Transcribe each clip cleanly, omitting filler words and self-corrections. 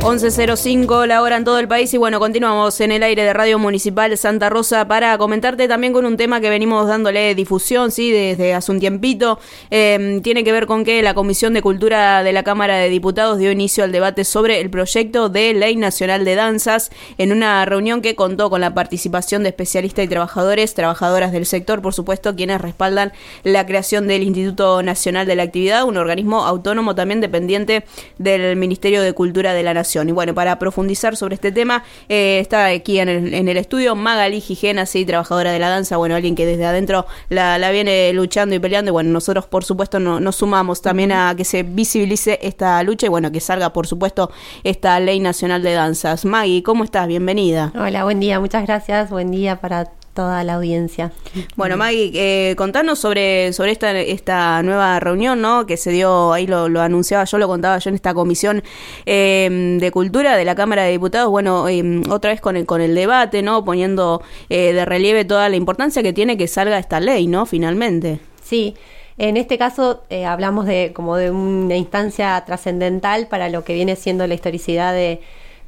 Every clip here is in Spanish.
11:05 la hora en todo el país y bueno, continuamos en el aire de Radio Municipal Santa Rosa para comentarte también con un tema que venimos dándole difusión, sí, desde hace un tiempito. Tiene que ver con que la Comisión de Cultura de la Cámara de Diputados dio inicio al debate sobre el proyecto de Ley Nacional de Danzas en una reunión que contó con la participación de especialistas y trabajadoras del sector, por supuesto, quienes respaldan la creación del Instituto Nacional de la Actividad, un organismo autónomo también dependiente del Ministerio de Cultura de la Nación. Y bueno, para profundizar sobre este tema, está aquí en el estudio Magalí Gijena, sí, trabajadora de la danza, bueno, alguien que desde adentro la viene luchando y peleando, y bueno, nosotros por supuesto nos sumamos también a que se visibilice esta lucha y bueno, que salga por supuesto esta Ley Nacional de Danzas. Maggie, ¿cómo estás? Bienvenida. Hola, buen día, muchas gracias, buen día para toda la audiencia. Bueno, Maggie, contanos sobre esta nueva reunión, ¿no? Que se dio, ahí lo anunciaba yo, lo contaba yo en esta comisión de cultura de la Cámara de Diputados, bueno, otra vez con el debate, ¿no? Poniendo de relieve toda la importancia que tiene que salga esta ley, ¿no? Finalmente. Sí. En este caso hablamos de una instancia trascendental para lo que viene siendo la historicidad de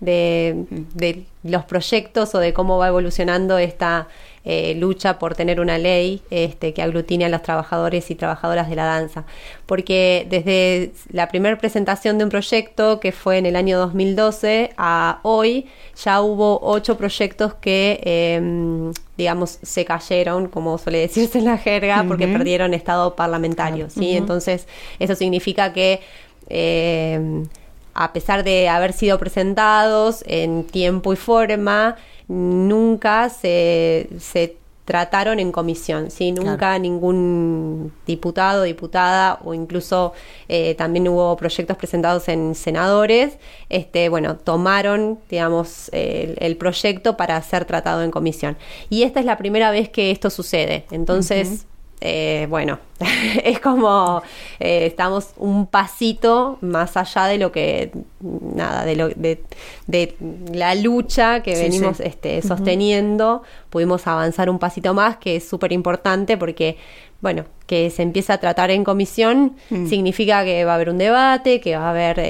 los proyectos o de cómo va evolucionando esta lucha por tener una ley que aglutine a los trabajadores y trabajadoras de la danza. Porque desde la primera presentación de un proyecto, que fue en el año 2012, a hoy ya hubo 8 proyectos que, digamos, se cayeron, como suele decirse en la jerga, porque perdieron estado parlamentario, ¿sí? Entonces, eso significa que a pesar de haber sido presentados en tiempo y forma, nunca se trataron en comisión, ¿sí? Nunca ningún diputado, diputada o incluso también hubo proyectos presentados en senadores, tomaron, digamos, el proyecto para ser tratado en comisión. Y esta es la primera vez que esto sucede. Entonces, es como estamos un pasito más allá de lo que de la lucha que venimos sosteniendo. Pudimos avanzar un pasito más, que es súper importante porque que se empieza a tratar en comisión significa que va a haber un debate, que va a haber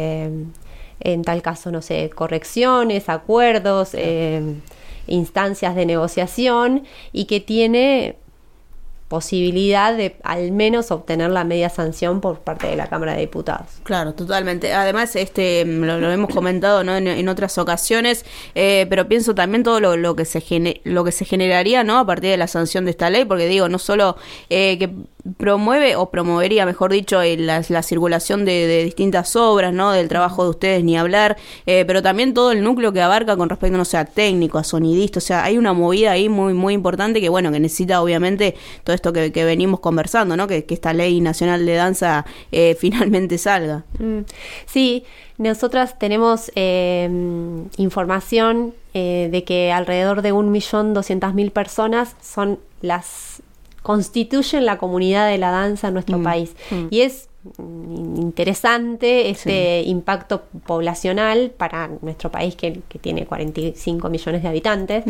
en tal caso, no sé, correcciones, acuerdos, instancias de negociación, y que tiene posibilidad de al menos obtener la media sanción por parte de la Cámara de Diputados. Claro, totalmente. Además, lo hemos comentado, ¿no? en otras ocasiones, pero pienso también todo lo que se generaría, ¿no? A partir de la sanción de esta ley, porque digo, no solo que promueve o promovería, mejor dicho, la circulación de distintas obras, ¿no? Del trabajo de ustedes, ni hablar, pero también todo el núcleo que abarca con respecto, no sé, a técnico, a sonidista, o sea, hay una movida ahí muy, muy importante que, bueno, que necesita obviamente todo esto que venimos conversando, ¿no? Que esta Ley Nacional de Danza finalmente salga. Sí, nosotras tenemos información de que alrededor de 1.200.000 personas constituyen la comunidad de la danza en nuestro país. Y es interesante impacto poblacional para nuestro país que tiene 45 millones de habitantes,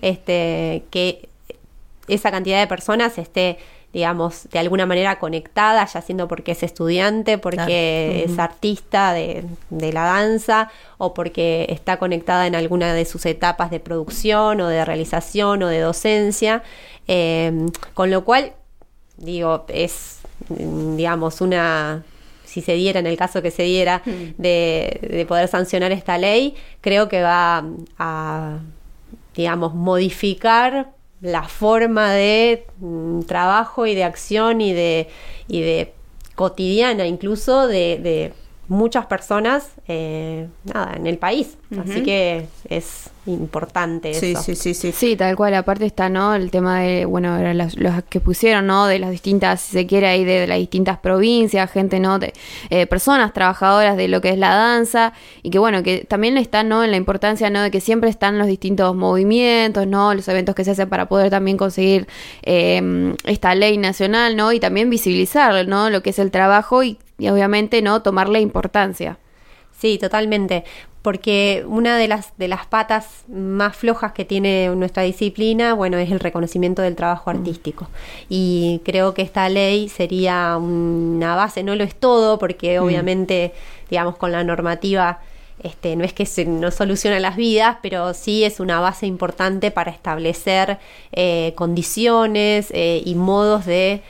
que esa cantidad de personas esté, digamos, de alguna manera conectada, ya siendo porque es estudiante, porque es artista de la danza, o porque está conectada en alguna de sus etapas de producción o de realización o de docencia, con lo cual, digo, es, digamos, si se diera, en el caso que se diera, de poder sancionar esta ley, creo que va a, digamos, modificar la forma de trabajo y de acción y de cotidiana incluso de muchas personas en el país. Así que es importante eso. Sí, tal cual. Aparte está, ¿no? El tema de, los que pusieron, ¿no? De las distintas, si se quiere, ahí de las distintas provincias, gente, ¿no? De personas trabajadoras de lo que es la danza, y que, que también está, ¿no? En la importancia, ¿no? De que siempre están los distintos movimientos, ¿no? Los eventos que se hacen para poder también conseguir esta ley nacional, ¿no? Y también visibilizar, ¿no? Lo que es el trabajo y obviamente, ¿no? Tomarle importancia. Sí, totalmente, porque una de las patas más flojas que tiene nuestra disciplina, es el reconocimiento del trabajo artístico. Y creo que esta ley sería una base, no lo es todo, porque obviamente, digamos, con la normativa no es que no soluciona las vidas, pero sí es una base importante para establecer condiciones y modos de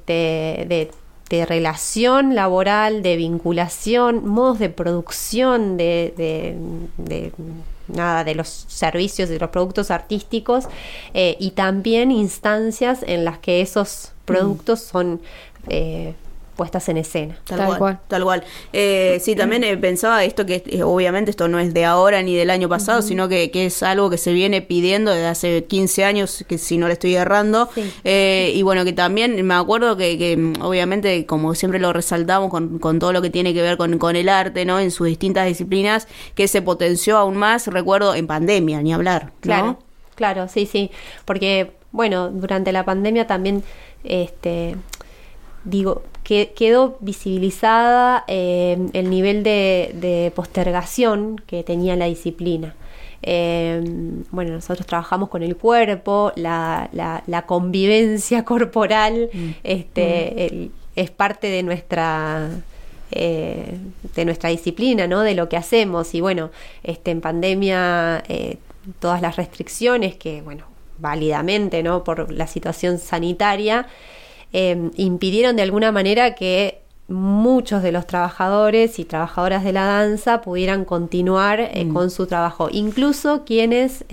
relación laboral, de vinculación, modos de producción de los servicios, de los productos artísticos, y también instancias en las que esos productos son puestas en escena. Tal cual. Sí, también pensaba esto que obviamente esto no es de ahora ni del año pasado, sino que es algo que se viene pidiendo desde hace 15 años, que si no le estoy errando. Sí. Y bueno, que también me acuerdo que obviamente, como siempre lo resaltamos con todo lo que tiene que ver con el arte, ¿no? En sus distintas disciplinas, que se potenció aún más, recuerdo, en pandemia, ni hablar, ¿no? Claro, sí. Porque, bueno, durante la pandemia también, quedó visibilizada el nivel de postergación que tenía la disciplina. Bueno, nosotros trabajamos con el cuerpo, la convivencia corporal es parte de nuestra disciplina, ¿no? De lo que hacemos. Y bueno, en pandemia todas las restricciones que, bueno, válidamente, ¿no? Por la situación sanitaria, impidieron de alguna manera que muchos de los trabajadores y trabajadoras de la danza pudieran continuar con su trabajo, incluso quienes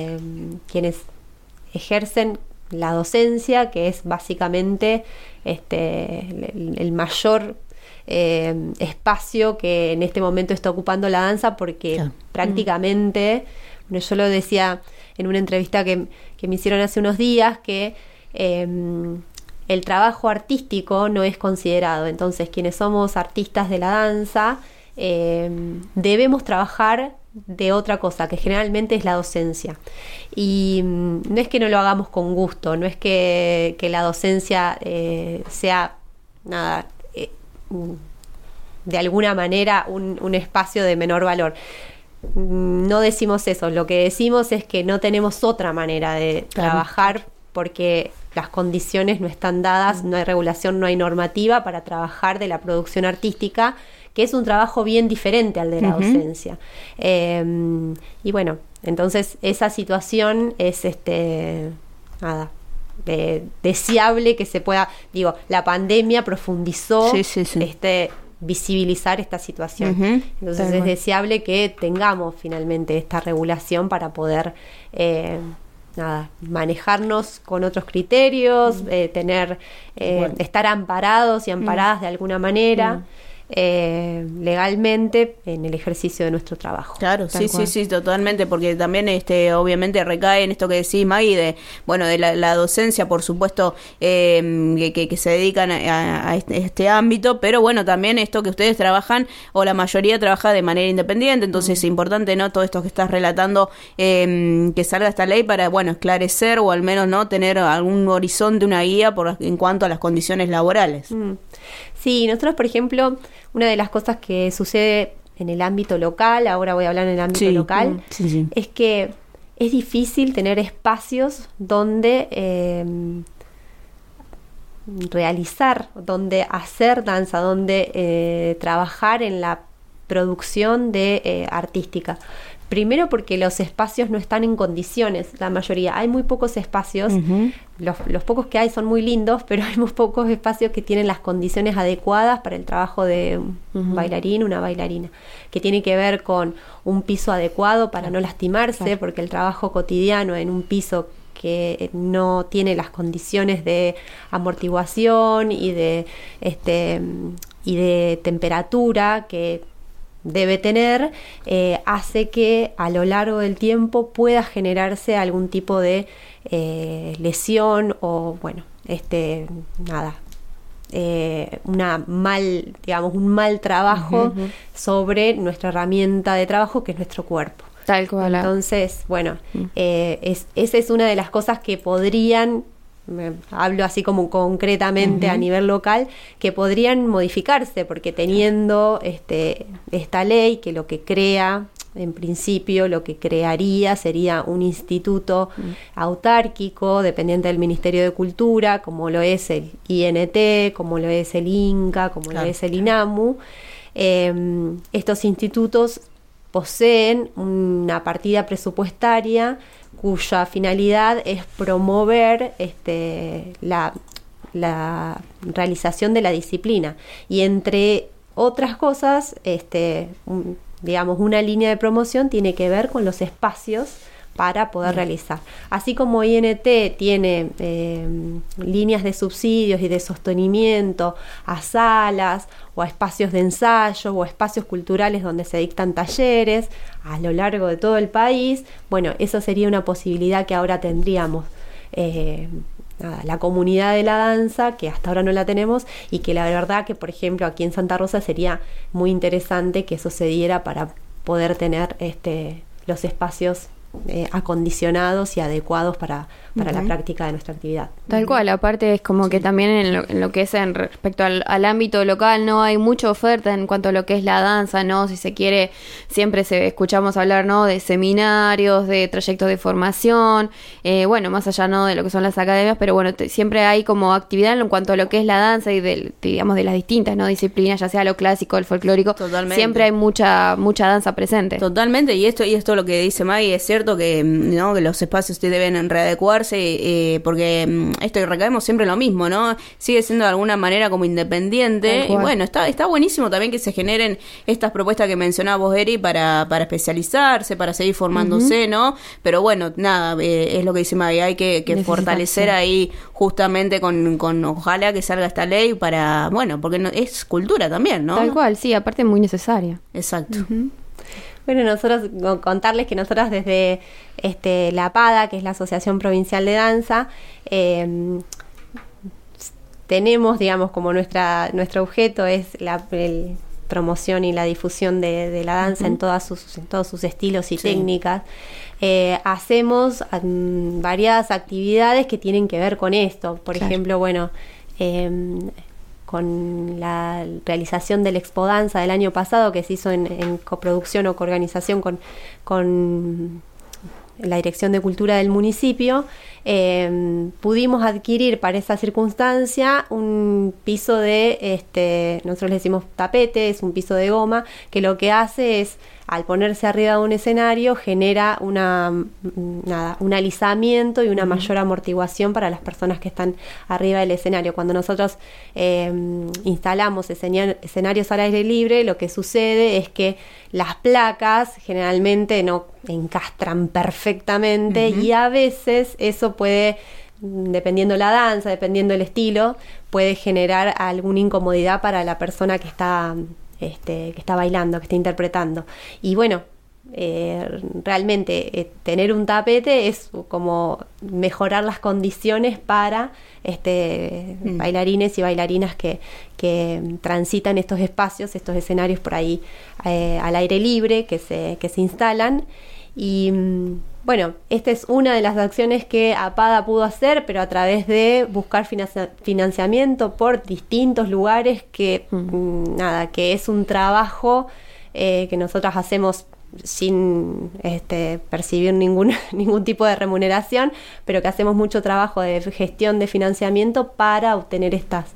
ejercen la docencia, que es básicamente el mayor espacio que en este momento está ocupando la danza, porque prácticamente, bueno, yo lo decía en una entrevista que me hicieron hace unos días, que el trabajo artístico no es considerado. Entonces, quienes somos artistas de la danza, debemos trabajar de otra cosa, que generalmente es la docencia. Y no es que no lo hagamos con gusto, no es que la docencia sea nada, de alguna manera un espacio de menor valor. No decimos eso, lo que decimos es que no tenemos otra manera de trabajar, porque las condiciones no están dadas, no hay regulación, no hay normativa para trabajar de la producción artística, que es un trabajo bien diferente al de la docencia. Y bueno, entonces esa situación es deseable que se pueda, la pandemia profundizó visibilizar esta situación. Entonces es deseable que tengamos finalmente esta regulación para poder manejarnos con otros criterios, estar amparados y amparadas de alguna manera legalmente en el ejercicio de nuestro trabajo. Claro, sí, totalmente, porque también obviamente recae en esto que decís, Maggie, de la docencia, por supuesto, que se dedican a este ámbito, pero bueno, también esto que ustedes trabajan, o la mayoría trabaja de manera independiente, entonces es importante, ¿no? Todo esto que estás relatando, que salga esta ley para, esclarecer, o al menos, ¿no? Tener algún horizonte, una guía en cuanto a las condiciones laborales. Sí, nosotros, por ejemplo, una de las cosas que sucede en el ámbito local, ahora voy a hablar en el ámbito local, es que es difícil tener espacios donde realizar, donde hacer danza, donde trabajar en la producción artística. Primero porque los espacios no están en condiciones, la mayoría. Hay muy pocos espacios, los pocos que hay son muy lindos, pero hay muy pocos espacios que tienen las condiciones adecuadas para el trabajo de un bailarín, una bailarina, que tiene que ver con un piso adecuado para no lastimarse, porque el trabajo cotidiano en un piso que no tiene las condiciones de amortiguación y de temperatura que debe tener, hace que a lo largo del tiempo pueda generarse algún tipo de lesión o un mal trabajo sobre nuestra herramienta de trabajo, que es nuestro cuerpo. Tal cual. Entonces, esa es una de las cosas que podrían, hablo así como concretamente a nivel local, que podrían modificarse, porque teniendo esta ley, que lo que crea, en principio lo que crearía sería un instituto autárquico, dependiente del Ministerio de Cultura, como lo es el INT, como lo es el INCA, como lo es el INAMU. Estos institutos poseen una partida presupuestaria cuya finalidad es promover la realización de la disciplina, y entre otras cosas, digamos, una línea de promoción tiene que ver con los espacios para poder realizar. Así como INT tiene líneas de subsidios y de sostenimiento a salas o a espacios de ensayo o a espacios culturales donde se dictan talleres a lo largo de todo el país, bueno, eso sería una posibilidad que ahora tendríamos. La comunidad de la danza, que hasta ahora no la tenemos, y que la verdad que, por ejemplo, aquí en Santa Rosa sería muy interesante que eso se diera para poder tener los espacios acondicionados y adecuados para la práctica de nuestra actividad. Tal cual, aparte es como que también en lo que es en respecto al ámbito local no hay mucha oferta en cuanto a lo que es la danza, ¿no? Si se quiere, siempre escuchamos hablar, ¿no? De seminarios, de trayectos de formación, bueno, más allá, ¿no? De lo que son las academias, pero bueno, siempre hay como actividad en cuanto a lo que es la danza y digamos de las distintas, ¿no? Disciplinas, ya sea lo clásico, el folclórico. Totalmente. Siempre hay mucha danza presente. Totalmente, y esto lo que dice Maggie es cierto que, ¿no? Que los espacios deben readecuarse, porque esto recaemos siempre en lo mismo, ¿no? Sigue siendo de alguna manera como independiente, y bueno, está buenísimo también que se generen estas propuestas que mencionabas vos, Eri, para especializarse, para seguir formándose, ¿no? Pero bueno, nada, es lo que dice Maggie, hay que fortalecer ahí justamente con ojalá que salga esta ley para, bueno, porque es cultura también, ¿no? Tal cual, sí, aparte es muy necesaria. Exacto. Bueno, nosotros, contarles que nosotros desde la APADA, que es la Asociación Provincial de Danza, tenemos, digamos, como nuestro objeto es la promoción y la difusión de la danza en todos sus estilos y técnicas. Hacemos variadas actividades que tienen que ver con esto. Por ejemplo, bueno, con la realización del Expo Danza del año pasado, que se hizo en coproducción o coorganización con la Dirección de Cultura del municipio, pudimos adquirir para esa circunstancia un piso de, nosotros le decimos tapete, es un piso de goma, que lo que hace es, al ponerse arriba de un escenario, genera un alisamiento y una mayor amortiguación para las personas que están arriba del escenario. Cuando nosotros instalamos escenarios al aire libre, lo que sucede es que las placas generalmente no encastran perfectamente, y a veces eso puede, dependiendo la danza, dependiendo el estilo, puede generar alguna incomodidad para la persona que está bailando, que está interpretando. Y bueno, realmente tener un tapete es como mejorar las condiciones para bailarines y bailarinas que transitan estos espacios, estos escenarios por ahí al aire libre que se instalan. Y bueno, esta es una de las acciones que APADA pudo hacer, pero a través de buscar financiamiento por distintos lugares, que es un trabajo que nosotras hacemos sin percibir ningún tipo de remuneración, pero que hacemos mucho trabajo de gestión de financiamiento para obtener estas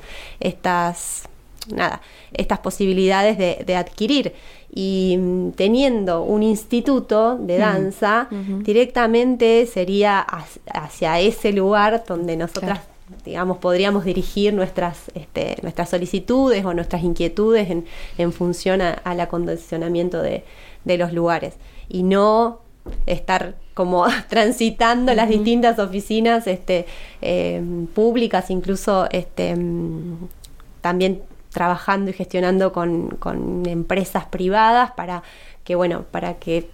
posibilidades de adquirir. Y teniendo un instituto de danza, directamente sería hacia ese lugar donde nosotras, digamos, podríamos dirigir nuestras solicitudes o nuestras inquietudes en función al acondicionamiento de los lugares, y no estar como transitando las distintas oficinas públicas, incluso también trabajando y gestionando con empresas privadas para que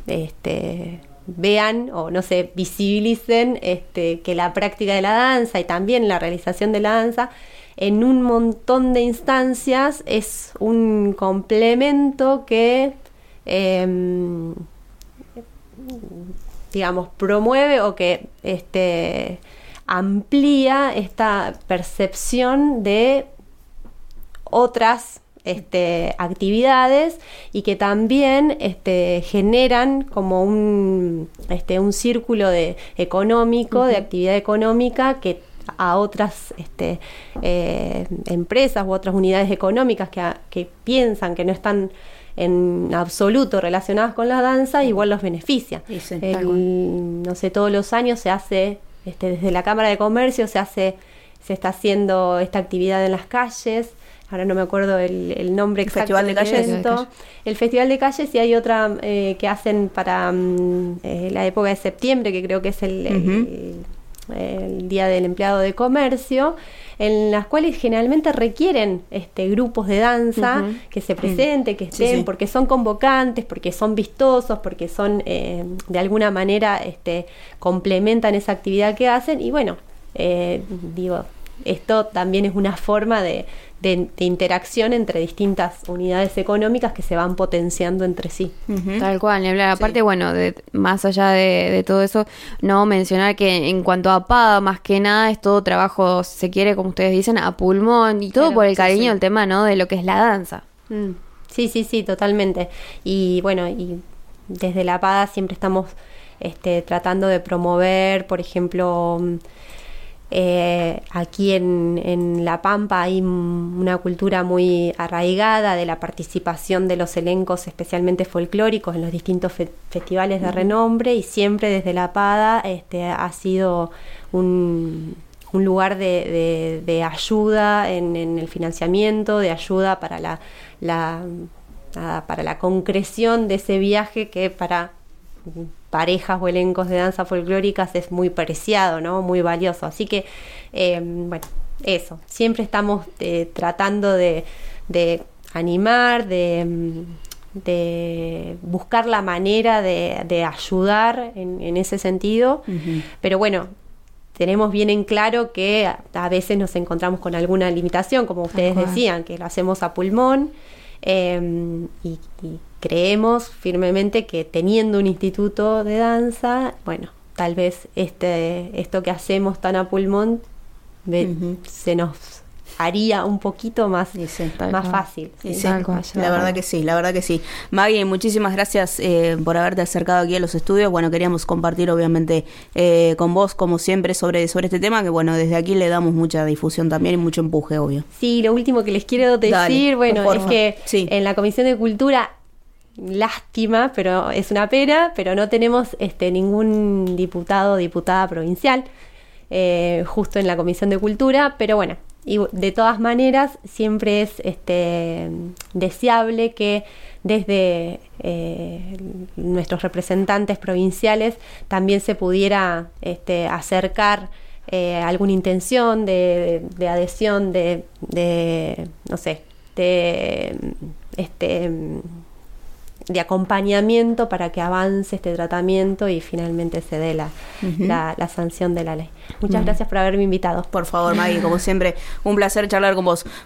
vean o no sé, visibilicen que la práctica de la danza y también la realización de la danza en un montón de instancias es un complemento que digamos promueve o que amplía esta percepción de otras actividades, y que también generan como un círculo económico, de actividad económica, que a otras empresas u otras unidades económicas que piensan que no están en absoluto relacionadas con la danza, igual los beneficia. Sí, no sé, todos los años se hace, desde la Cámara de Comercio se está haciendo esta actividad en las calles. Ahora no me acuerdo el nombre exacto. Festival de Calles. El Festival de Calles, y hay otra que hacen para la época de septiembre, que creo que es el Día del Empleado de Comercio, en las cuales generalmente requieren grupos de danza que se presenten, que estén, porque son convocantes, porque son vistosos, porque son de alguna manera complementan esa actividad que hacen. Y bueno, esto también es una forma de interacción entre distintas unidades económicas que se van potenciando entre sí. Tal cual, ni hablar. Aparte, bueno, más allá de todo eso, no mencionar que en cuanto a PADA, más que nada, es todo trabajo, se quiere, como ustedes dicen, a pulmón, y todo claro, por el cariño del tema, ¿no? De lo que es la danza. Sí, totalmente. Y bueno, y desde la PADA siempre estamos tratando de promover, por ejemplo, aquí en La Pampa hay una cultura muy arraigada de la participación de los elencos, especialmente folclóricos, en los distintos festivales de renombre, y siempre desde la PADA ha sido un lugar de ayuda en el financiamiento, de ayuda para para la concreción de ese viaje que para parejas o elencos de danza folclóricas es muy preciado, ¿no? Muy valioso. Así que, bueno, eso. Siempre estamos tratando de animar, de buscar la manera de ayudar en ese sentido. Pero bueno, tenemos bien en claro que a veces nos encontramos con alguna limitación, como ustedes decían, que lo hacemos a pulmón. Y creemos firmemente que teniendo un instituto de danza, bueno, tal vez esto que hacemos tan a pulmón se nos haría un poquito más fácil. La verdad que sí. Maggie, muchísimas gracias por haberte acercado aquí a los estudios. Bueno, queríamos compartir obviamente con vos, como siempre, sobre este tema, que bueno, desde aquí le damos mucha difusión también y mucho empuje, obvio. Sí, lo último que les quiero decir, es que en la Comisión de Cultura, lástima, pero es una pena, pero no tenemos ningún diputado o diputada provincial justo en la Comisión de Cultura, pero bueno, y de todas maneras siempre es deseable que desde nuestros representantes provinciales también se pudiera acercar alguna intención de adhesión, no sé, de acompañamiento para que avance este tratamiento y finalmente se dé la sanción de la ley. Muchas gracias por haberme invitado. Por favor, Maggie, como siempre, un placer charlar con vos.